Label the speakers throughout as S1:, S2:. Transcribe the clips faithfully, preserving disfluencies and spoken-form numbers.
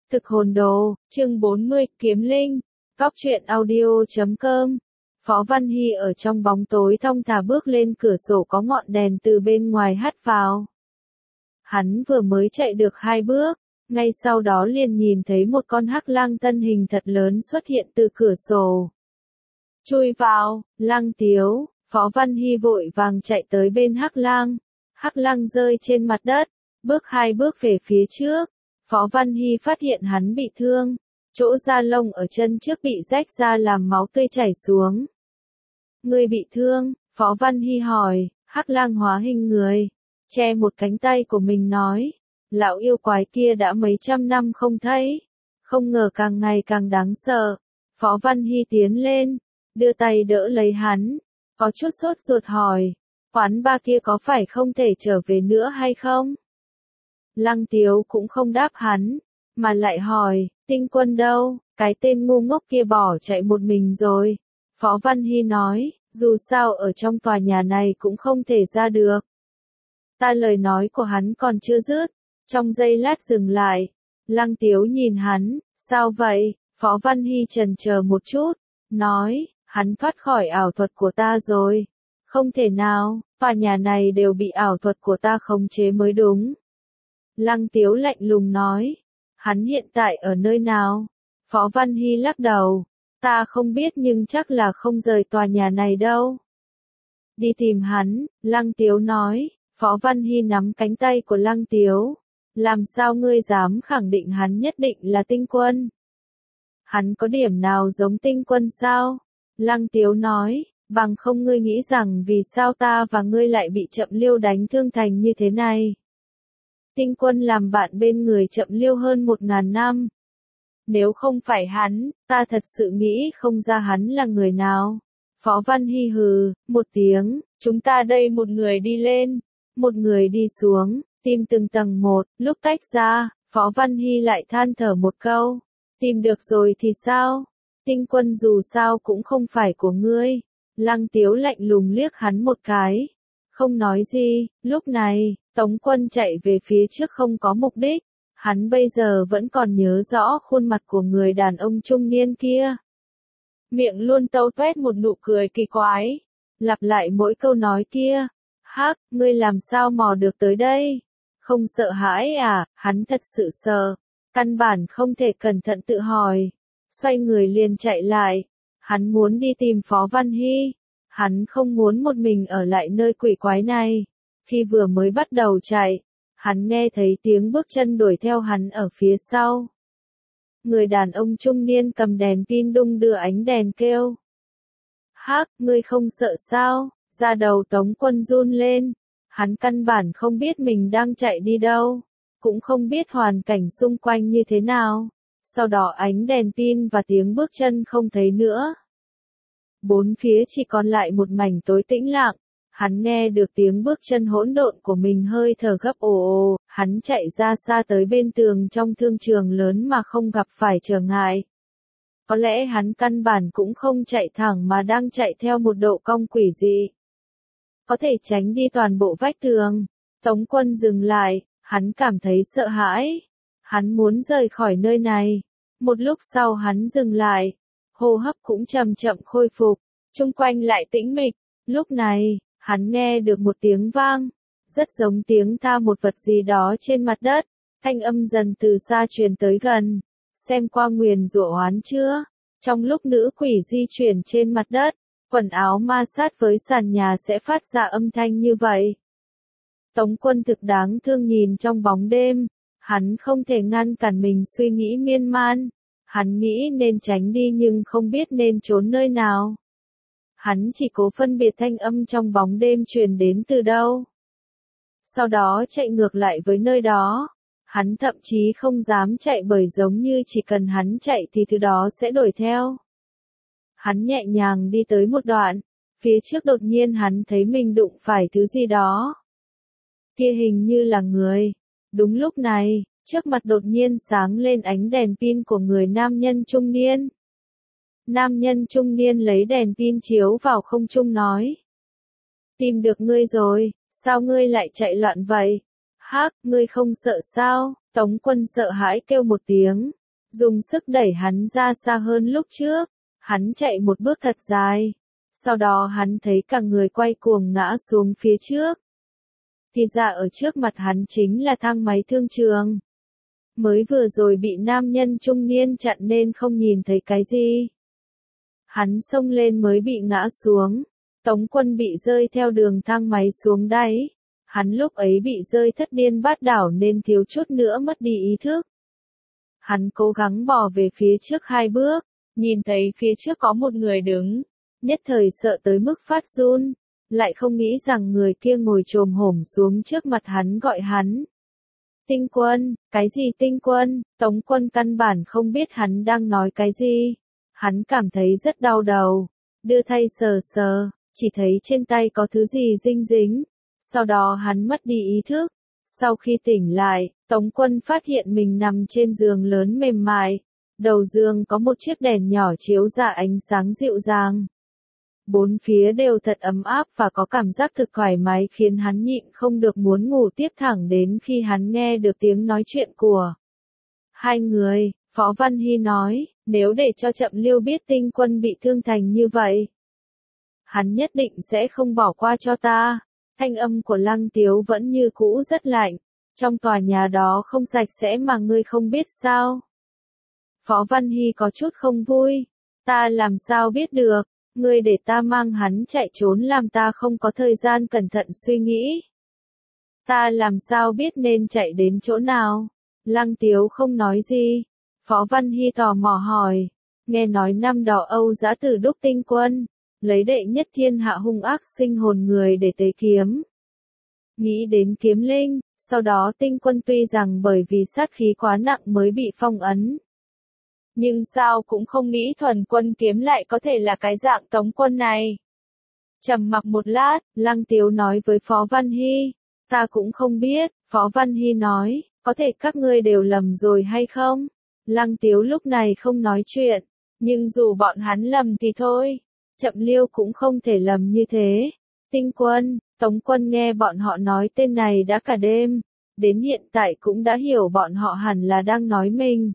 S1: Thực hồn đồ, chương bốn mươi, Kiếm Linh, Góc truyện audio chấm com. Phó Văn Hy ở trong bóng tối thong thả bước lên cửa sổ có ngọn đèn từ bên ngoài hắt vào. Hắn vừa mới chạy được hai bước, ngay sau đó liền nhìn thấy một con hắc lang thân hình thật lớn xuất hiện từ cửa sổ. Chui vào, Lang Tiếu, Phó Văn Hy vội vàng chạy tới bên hắc lang. Hắc lang rơi trên mặt đất, bước hai bước về phía trước. Phó Văn Hy phát hiện hắn bị thương, chỗ da lông ở chân trước bị rách ra làm máu tươi chảy xuống. Ngươi bị thương? Phó Văn Hy hỏi. Hắc lang hóa hình người, che một cánh tay của mình nói, lão yêu quái kia đã mấy trăm năm không thấy, không ngờ càng ngày càng đáng sợ. Phó Văn Hy tiến lên, đưa tay đỡ lấy hắn, có chút sốt ruột hỏi, quán ba kia có phải không thể trở về nữa hay không? Lăng Tiếu cũng không đáp hắn, mà lại hỏi, Tinh Quân đâu, cái tên ngu ngốc kia bỏ chạy một mình rồi. Phó Văn Hy nói, dù sao ở trong tòa nhà này cũng không thể ra được. Ta lời nói của hắn còn chưa dứt, trong giây lát dừng lại. Lăng Tiếu nhìn hắn, sao vậy? Phó Văn Hy chần chờ một chút, nói, hắn thoát khỏi ảo thuật của ta rồi. Không thể nào, tòa nhà này đều bị ảo thuật của ta khống chế mới đúng. Lăng Tiếu lạnh lùng nói, hắn hiện tại ở nơi nào? Phó Văn Hy lắc đầu, ta không biết nhưng chắc là không rời tòa nhà này đâu. Đi tìm hắn, Lăng Tiếu nói. Phó Văn Hy nắm cánh tay của Lăng Tiếu, làm sao ngươi dám khẳng định hắn nhất định là Tinh Quân? Hắn có điểm nào giống Tinh Quân sao? Lăng Tiếu nói, bằng không ngươi nghĩ rằng vì sao ta và ngươi lại bị Chậm Liêu đánh thương thành như thế này? Tinh Quân làm bạn bên người Chậm Liêu hơn một ngàn năm. Nếu không phải hắn, ta thật sự nghĩ không ra hắn là người nào. Phó Văn Hy hừ, một tiếng, chúng ta đây một người đi lên, một người đi xuống, tìm từng tầng một, lúc tách ra, Phó Văn Hy lại than thở một câu, tìm được rồi thì sao? Tinh Quân dù sao cũng không phải của ngươi. Lăng Tiếu lạnh lùng liếc hắn một cái, không nói gì. Lúc này, Tống Quân chạy về phía trước không có mục đích, hắn bây giờ vẫn còn nhớ rõ khuôn mặt của người đàn ông trung niên kia. Miệng luôn tâu tuét một nụ cười kỳ quái, lặp lại mỗi câu nói kia. Hắc, ngươi làm sao mò được tới đây? Không sợ hãi à? Hắn thật sự sợ, căn bản không thể cẩn thận tự hỏi. Xoay người liền chạy lại, hắn muốn đi tìm Phó Văn Hy. Hắn không muốn một mình ở lại nơi quỷ quái này. Khi vừa mới bắt đầu chạy, hắn nghe thấy tiếng bước chân đuổi theo hắn ở phía sau. Người đàn ông trung niên cầm đèn pin đung đưa ánh đèn kêu. Hắc, ngươi không sợ sao? Da đầu Tống Quân run lên, hắn căn bản không biết mình đang chạy đi đâu, cũng không biết hoàn cảnh xung quanh như thế nào. Sau đó ánh đèn pin và tiếng bước chân không thấy nữa. Bốn phía chỉ còn lại một mảnh tối tĩnh lặng, hắn nghe được tiếng bước chân hỗn độn của mình hơi thở gấp ồ ồ, hắn chạy ra xa tới bên tường trong thương trường lớn mà không gặp phải trở ngại. Có lẽ hắn căn bản cũng không chạy thẳng mà đang chạy theo một độ cong quỷ dị. Có thể tránh đi toàn bộ vách tường. Tống Quân dừng lại, hắn cảm thấy sợ hãi. Hắn muốn rời khỏi nơi này. Một lúc sau hắn dừng lại, hô hấp cũng chậm chậm khôi phục, chung quanh lại tĩnh mịch. Lúc này, hắn nghe được một tiếng vang, rất giống tiếng tha một vật gì đó trên mặt đất. Thanh âm dần từ xa truyền tới gần. Xem qua nguyền rủa oán chưa? Trong lúc nữ quỷ di chuyển trên mặt đất, quần áo ma sát với sàn nhà sẽ phát ra âm thanh như vậy. Tống Quân thực đáng thương nhìn trong bóng đêm, hắn không thể ngăn cản mình suy nghĩ miên man. Hắn nghĩ nên tránh đi nhưng không biết nên trốn nơi nào. Hắn chỉ cố phân biệt thanh âm trong bóng đêm truyền đến từ đâu. Sau đó chạy ngược lại với nơi đó. Hắn thậm chí không dám chạy bởi giống như chỉ cần hắn chạy thì thứ đó sẽ đuổi theo. Hắn nhẹ nhàng đi tới một đoạn, phía trước đột nhiên hắn thấy mình đụng phải thứ gì đó. Kia hình như là người. Đúng lúc này, trước mặt đột nhiên sáng lên ánh đèn pin của người nam nhân trung niên. Nam nhân trung niên lấy đèn pin chiếu vào không trung nói. Tìm được ngươi rồi, sao ngươi lại chạy loạn vậy? Hắc, ngươi không sợ sao? Tống Quân sợ hãi kêu một tiếng, dùng sức đẩy hắn ra xa hơn lúc trước. Hắn chạy một bước thật dài. Sau đó hắn thấy cả người quay cuồng ngã xuống phía trước. Thì ra ở trước mặt hắn chính là thang máy thương trường. Mới vừa rồi bị nam nhân trung niên chặn nên không nhìn thấy cái gì. Hắn xông lên mới bị ngã xuống. Tống Quân bị rơi theo đường thang máy xuống đáy. Hắn lúc ấy bị rơi thất điên bát đảo nên thiếu chút nữa mất đi ý thức. Hắn cố gắng bò về phía trước hai bước, nhìn thấy phía trước có một người đứng. Nhất thời sợ tới mức phát run, lại không nghĩ rằng người kia ngồi chồm hổm xuống trước mặt hắn gọi hắn. Tinh Quân, cái gì Tinh Quân? Tống Quân căn bản không biết hắn đang nói cái gì. Hắn cảm thấy rất đau đầu, đưa tay sờ sờ, chỉ thấy trên tay có thứ gì dinh dính. Sau đó hắn mất đi ý thức. Sau khi tỉnh lại, Tống Quân phát hiện mình nằm trên giường lớn mềm mại. Đầu giường có một chiếc đèn nhỏ chiếu ra ánh sáng dịu dàng. Bốn phía đều thật ấm áp và có cảm giác thực thoải mái khiến hắn nhịn không được muốn ngủ tiếp thẳng đến khi hắn nghe được tiếng nói chuyện của hai người. Phó Văn Hy nói, nếu để cho Chậm Liêu biết Tinh Quân bị thương thành như vậy, hắn nhất định sẽ không bỏ qua cho ta. Thanh âm của Lăng Tiếu vẫn như cũ rất lạnh. Trong tòa nhà đó không sạch sẽ mà ngươi không biết sao? Phó Văn Hy có chút không vui. Ta làm sao biết được, ngươi để ta mang hắn chạy trốn làm ta không có thời gian cẩn thận suy nghĩ. Ta làm sao biết nên chạy đến chỗ nào? Lăng Tiếu không nói gì. Phó Văn Hy tò mò hỏi, nghe nói năm đó Âu Dã Tử đúc Tinh Quân, lấy đệ nhất thiên hạ hung ác sinh hồn người để tế kiếm. Nghĩ đến kiếm linh, sau đó Tinh Quân tuy rằng bởi vì sát khí quá nặng mới bị phong ấn. Nhưng sao cũng không nghĩ thuần quân kiếm lại có thể là cái dạng Tống Quân này. Trầm mặc một lát, Lăng Tiếu nói với Phó Văn Hy, ta cũng không biết. Phó Văn Hy nói, có thể các ngươi đều lầm rồi hay không? Lăng Tiếu lúc này không nói chuyện, nhưng dù bọn hắn lầm thì thôi. Chậm Liêu cũng không thể lầm như thế. Tinh Quân, Tống Quân nghe bọn họ nói tên này đã cả đêm, đến hiện tại cũng đã hiểu bọn họ hẳn là đang nói mình.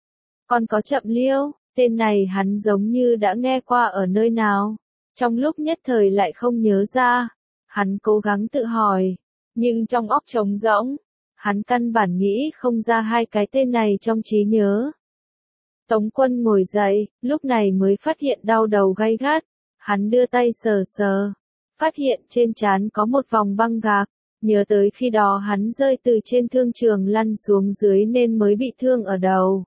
S1: Còn có Chậm Liêu, tên này hắn giống như đã nghe qua ở nơi nào, trong lúc nhất thời lại không nhớ ra. Hắn cố gắng tự hỏi, nhưng trong óc trống rỗng, hắn căn bản nghĩ không ra hai cái tên này trong trí nhớ. Tống Quân ngồi dậy, lúc này mới phát hiện đau đầu gay gắt. Hắn đưa tay sờ sờ, phát hiện trên trán có một vòng băng gạc, nhớ tới khi đó hắn rơi từ trên thương trường lăn xuống dưới nên mới bị thương ở đầu.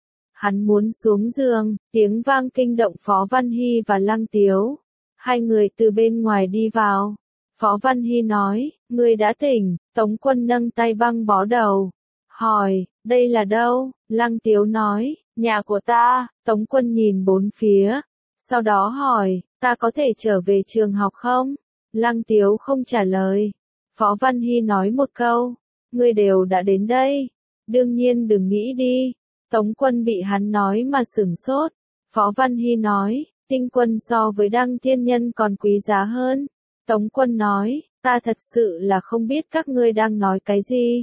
S1: Hắn muốn xuống giường, tiếng vang kinh động Phó Văn Hy và Lăng Tiếu. Hai người từ bên ngoài đi vào. Phó Văn Hy nói, ngươi đã tỉnh. Tống Quân nâng tay băng bó đầu, hỏi, đây là đâu? Lăng Tiếu nói, nhà của ta. Tống Quân nhìn bốn phía, sau đó hỏi, ta có thể trở về trường học không? Lăng Tiếu không trả lời. Phó Văn Hy nói một câu, ngươi đều đã đến đây, đương nhiên đừng nghĩ đi. Tống Quân bị hắn nói mà sửng sốt. Phó Văn Hy nói, Tinh Quân so với Đăng Thiên Nhân còn quý giá hơn. Tống Quân nói, ta thật sự là không biết các ngươi đang nói cái gì.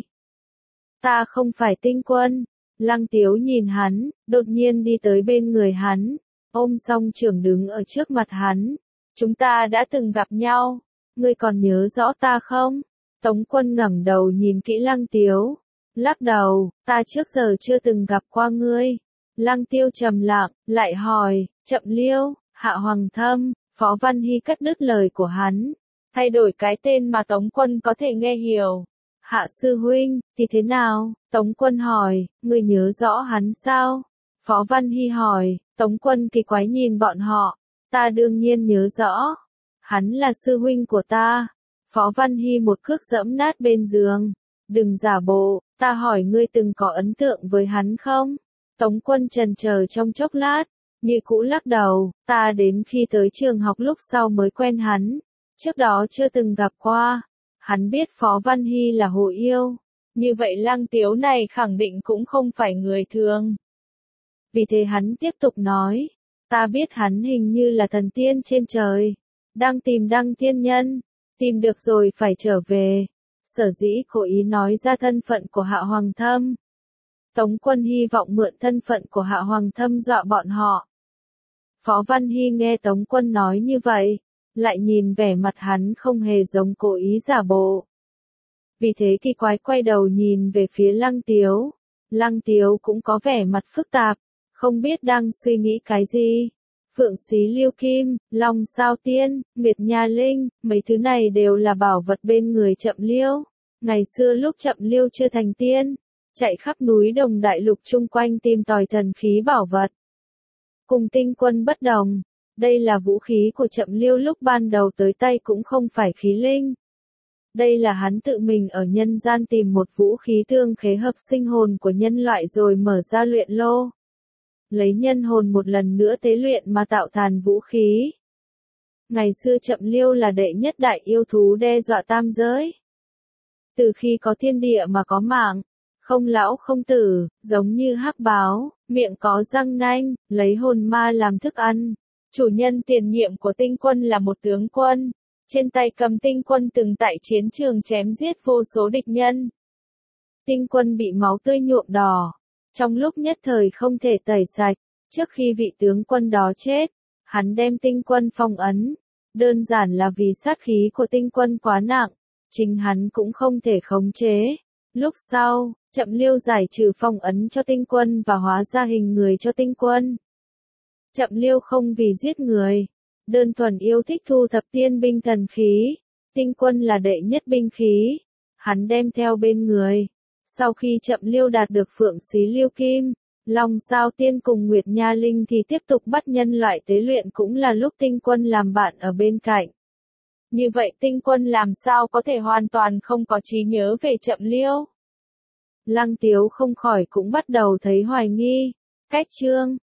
S1: Ta không phải Tinh Quân. Lăng Tiếu nhìn hắn, đột nhiên đi tới bên người hắn, ôm song trưởng đứng ở trước mặt hắn. Chúng ta đã từng gặp nhau, ngươi còn nhớ rõ ta không? Tống Quân ngẩng đầu nhìn kỹ Lăng Tiếu, lắc đầu, ta trước giờ chưa từng gặp qua ngươi. Lăng Tiêu trầm lặng, lại hỏi, Chậm Liêu, Hạ Hoàng Thâm. Phó Văn Hy cắt đứt lời của hắn, thay đổi cái tên mà Tống Quân có thể nghe hiểu. Hạ sư huynh, thì thế nào? Tống Quân hỏi, ngươi nhớ rõ hắn sao? Phó Văn Hy hỏi. Tống Quân kỳ quái nhìn bọn họ, ta đương nhiên nhớ rõ. Hắn là sư huynh của ta. Phó Văn Hy một cước giẫm nát bên giường. Đừng giả bộ, ta hỏi ngươi từng có ấn tượng với hắn không? Tống Quân chần chờ trong chốc lát, như cũ lắc đầu, ta đến khi tới trường học lúc sau mới quen hắn, trước đó chưa từng gặp qua. Hắn biết Phó Văn Hy là hồ yêu, như vậy Lăng Tiếu này khẳng định cũng không phải người thường. Vì thế hắn tiếp tục nói, ta biết hắn hình như là thần tiên trên trời, đang tìm Đăng Thiên Nhân, tìm được rồi phải trở về. Sở dĩ cố ý nói ra thân phận của Hạ Hoàng Thâm. Tống Quân hy vọng mượn thân phận của Hạ Hoàng thâm dọa bọn họ. Phó Văn Hy nghe Tống Quân nói như vậy, lại nhìn vẻ mặt hắn không hề giống cố ý giả bộ. Vì thế kỳ quái quay đầu nhìn về phía Lăng Tiếu. Lăng Tiếu cũng có vẻ mặt phức tạp, không biết đang suy nghĩ cái gì. Phượng Xí Liêu Kim, Long Sao Tiên, Nguyệt Nha Linh, mấy thứ này đều là bảo vật bên người Chậm Liêu. Ngày xưa lúc Chậm Liêu chưa thành tiên, chạy khắp núi đồng đại lục chung quanh tìm tòi thần khí bảo vật. Cùng Tinh Quân bất đồng, đây là vũ khí của Chậm Liêu lúc ban đầu tới tay cũng không phải khí linh. Đây là hắn tự mình ở nhân gian tìm một vũ khí tương khế hợp sinh hồn của nhân loại rồi mở ra luyện lô. Lấy nhân hồn một lần nữa tế luyện mà tạo thành vũ khí. Ngày xưa Chậm Liêu là đệ nhất đại yêu thú đe dọa tam giới. Từ khi có thiên địa mà có mạng, không lão không tử, giống như hắc báo, miệng có răng nanh, lấy hồn ma làm thức ăn. Chủ nhân tiền nhiệm của Tinh Quân là một tướng quân. Trên tay cầm Tinh Quân từng tại chiến trường chém giết vô số địch nhân. Tinh Quân bị máu tươi nhuộm đỏ. Trong lúc nhất thời không thể tẩy sạch, trước khi vị tướng quân đó chết, hắn đem Tinh Quân phong ấn. Đơn giản là vì sát khí của Tinh Quân quá nặng, chính hắn cũng không thể khống chế. Lúc sau, Chậm Liêu giải trừ phong ấn cho Tinh Quân và hóa ra hình người cho Tinh Quân. Chậm Liêu không vì giết người, đơn thuần yêu thích thu thập tiên binh thần khí. Tinh Quân là đệ nhất binh khí, hắn đem theo bên người. Sau khi Chậm Liêu đạt được Phượng Xí Liêu Kim, Long Sao Tiên cùng Nguyệt Nha Linh thì tiếp tục bắt nhân loại tế luyện, cũng là lúc Tinh Quân làm bạn ở bên cạnh. Như vậy Tinh Quân làm sao có thể hoàn toàn không có trí nhớ về Chậm Liêu? Lăng Tiếu không khỏi cũng bắt đầu thấy hoài nghi. Cách chương